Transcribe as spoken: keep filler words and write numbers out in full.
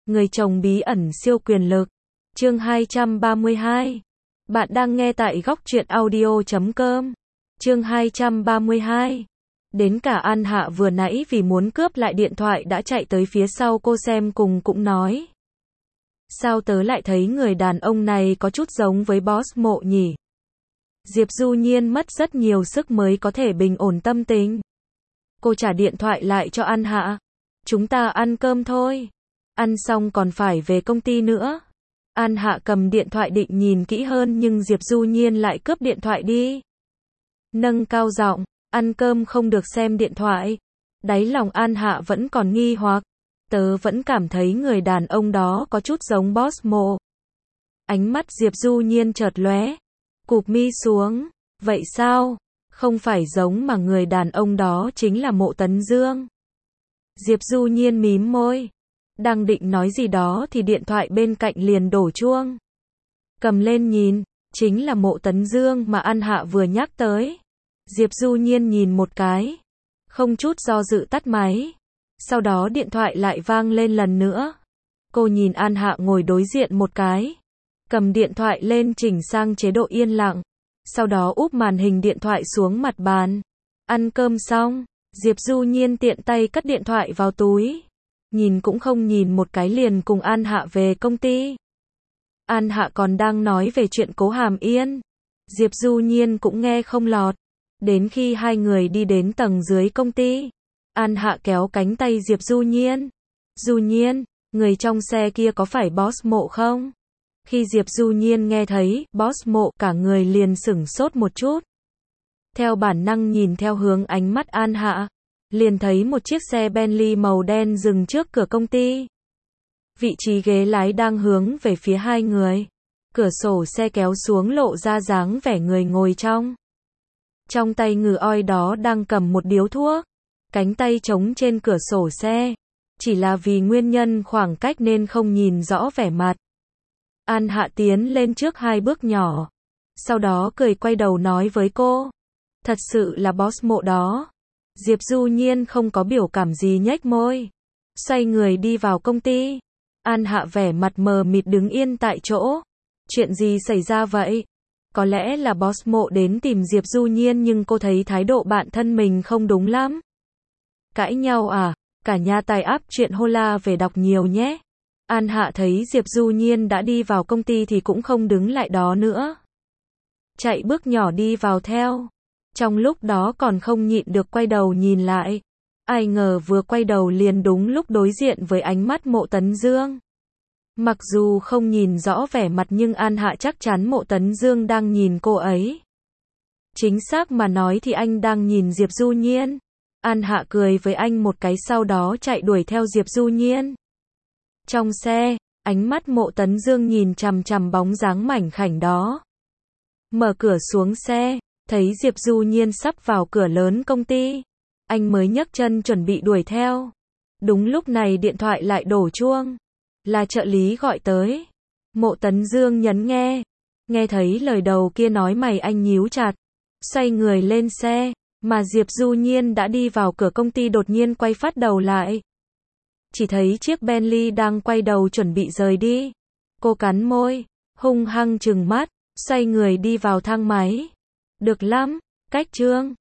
Người chồng bí ẩn siêu quyền lực. Chương hai trăm ba mươi hai. Bạn đang nghe tại góc truyện audio chấm com. Chương hai trăm ba mươi hai. Đến cả An Hạ vừa nãy vì muốn cướp lại điện thoại đã chạy tới phía sau cô xem cùng cũng nói. Sao tớ lại thấy người đàn ông này có chút giống với boss Mộ nhỉ? Diệp Du Nhiên mất rất nhiều sức mới có thể bình ổn tâm tình. Cô trả điện thoại lại cho An Hạ. Chúng ta ăn cơm thôi. Ăn xong còn phải về công ty nữa. An Hạ cầm điện thoại định nhìn kỹ hơn nhưng Diệp Du Nhiên lại cướp điện thoại đi. Nâng cao giọng, ăn cơm không được xem điện thoại. Đáy lòng An Hạ vẫn còn nghi hoặc. Tớ vẫn cảm thấy người đàn ông đó có chút giống boss Mộ. Ánh mắt Diệp Du Nhiên chợt lóe. Cụp mi xuống. Vậy sao? Không phải giống mà người đàn ông đó chính là Mộ Tấn Dương. Diệp Du Nhiên mím môi. Đang định nói gì đó thì điện thoại bên cạnh liền đổ chuông. Cầm lên nhìn, chính là Mộ Tấn Dương mà An Hạ vừa nhắc tới. Diệp Du Nhiên nhìn một cái, không chút do dự tắt máy. Sau đó điện thoại lại vang lên lần nữa. Cô nhìn An Hạ ngồi đối diện một cái, cầm điện thoại lên chỉnh sang chế độ yên lặng. Sau đó úp màn hình điện thoại xuống mặt bàn. Ăn cơm xong, Diệp Du Nhiên tiện tay cất điện thoại vào túi. Nhìn cũng không nhìn một cái liền cùng An Hạ về công ty. An Hạ còn đang nói về chuyện Cố Hàm Yên. Diệp Du Nhiên cũng nghe không lọt. Đến khi hai người đi đến tầng dưới công ty, An Hạ kéo cánh tay Diệp Du Nhiên. Du Nhiên, người trong xe kia có phải boss Mộ không? Khi Diệp Du Nhiên nghe thấy boss Mộ, cả người liền sửng sốt một chút. Theo bản năng nhìn theo hướng ánh mắt An Hạ, liền thấy một chiếc xe Bentley màu đen dừng trước cửa công ty. Vị trí ghế lái đang hướng về phía hai người. Cửa sổ xe kéo xuống lộ ra dáng vẻ người ngồi trong. Trong tay ngừ oi đó đang cầm một điếu thuốc. Cánh tay trống trên cửa sổ xe. Chỉ là vì nguyên nhân khoảng cách nên không nhìn rõ vẻ mặt. An Hạ tiến lên trước hai bước nhỏ. Sau đó cười quay đầu nói với cô. Thật sự là boss Mộ đó. Diệp Du Nhiên không có biểu cảm gì nhếch môi. Xoay người đi vào công ty. An Hạ vẻ mặt mờ mịt đứng yên tại chỗ. Chuyện gì xảy ra vậy? Có lẽ là boss Mộ đến tìm Diệp Du Nhiên nhưng cô thấy thái độ bạn thân mình không đúng lắm. Cãi nhau à? Cả nhà tài áp chuyện Hola về đọc nhiều nhé. An Hạ thấy Diệp Du Nhiên đã đi vào công ty thì cũng không đứng lại đó nữa. Chạy bước nhỏ đi vào theo. Trong lúc đó còn không nhịn được quay đầu nhìn lại. Ai ngờ vừa quay đầu liền đúng lúc đối diện với ánh mắt Mộ Tấn Dương. Mặc dù không nhìn rõ vẻ mặt nhưng An Hạ chắc chắn Mộ Tấn Dương đang nhìn cô ấy. Chính xác mà nói thì anh đang nhìn Diệp Du Nhiên. An Hạ cười với anh một cái sau đó chạy đuổi theo Diệp Du Nhiên. Trong xe, ánh mắt Mộ Tấn Dương nhìn chằm chằm bóng dáng mảnh khảnh đó. Mở cửa xuống xe, thấy Diệp Du Nhiên sắp vào cửa lớn công ty. Anh mới nhấc chân chuẩn bị đuổi theo. Đúng lúc này điện thoại lại đổ chuông. Là trợ lý gọi tới. Mộ Tấn Dương nhấn nghe. Nghe thấy lời đầu kia nói mày anh nhíu chặt. Xoay người lên xe. Mà Diệp Du Nhiên đã đi vào cửa công ty đột nhiên quay phát đầu lại. Chỉ thấy chiếc Bentley đang quay đầu chuẩn bị rời đi. Cô cắn môi. Hung hăng trừng mắt. Xoay người đi vào thang máy. Được lắm. Cách trương.